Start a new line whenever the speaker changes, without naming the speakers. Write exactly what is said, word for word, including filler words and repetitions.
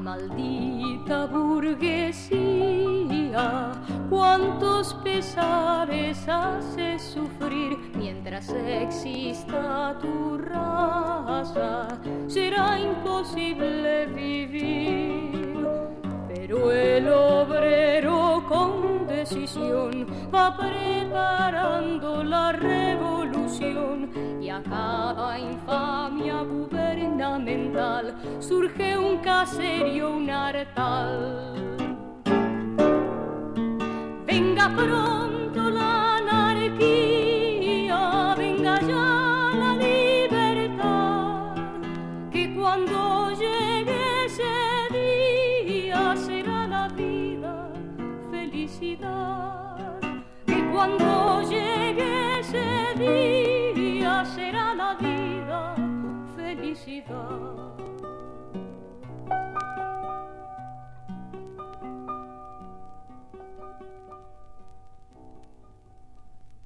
Maldita burguesía, cuántos pesares hace sufrir. Mientras exista tu raza, será imposible vivir. Pero el obrero con decisión va preparando la revolución, y a cada infamia gubernamental surge un caserío, un hartal. Venga pronto la anarquía, venga ya la libertad, que cuando llegue ese día será la vida felicidad, que cuando llegue ese día será la vida felicidad.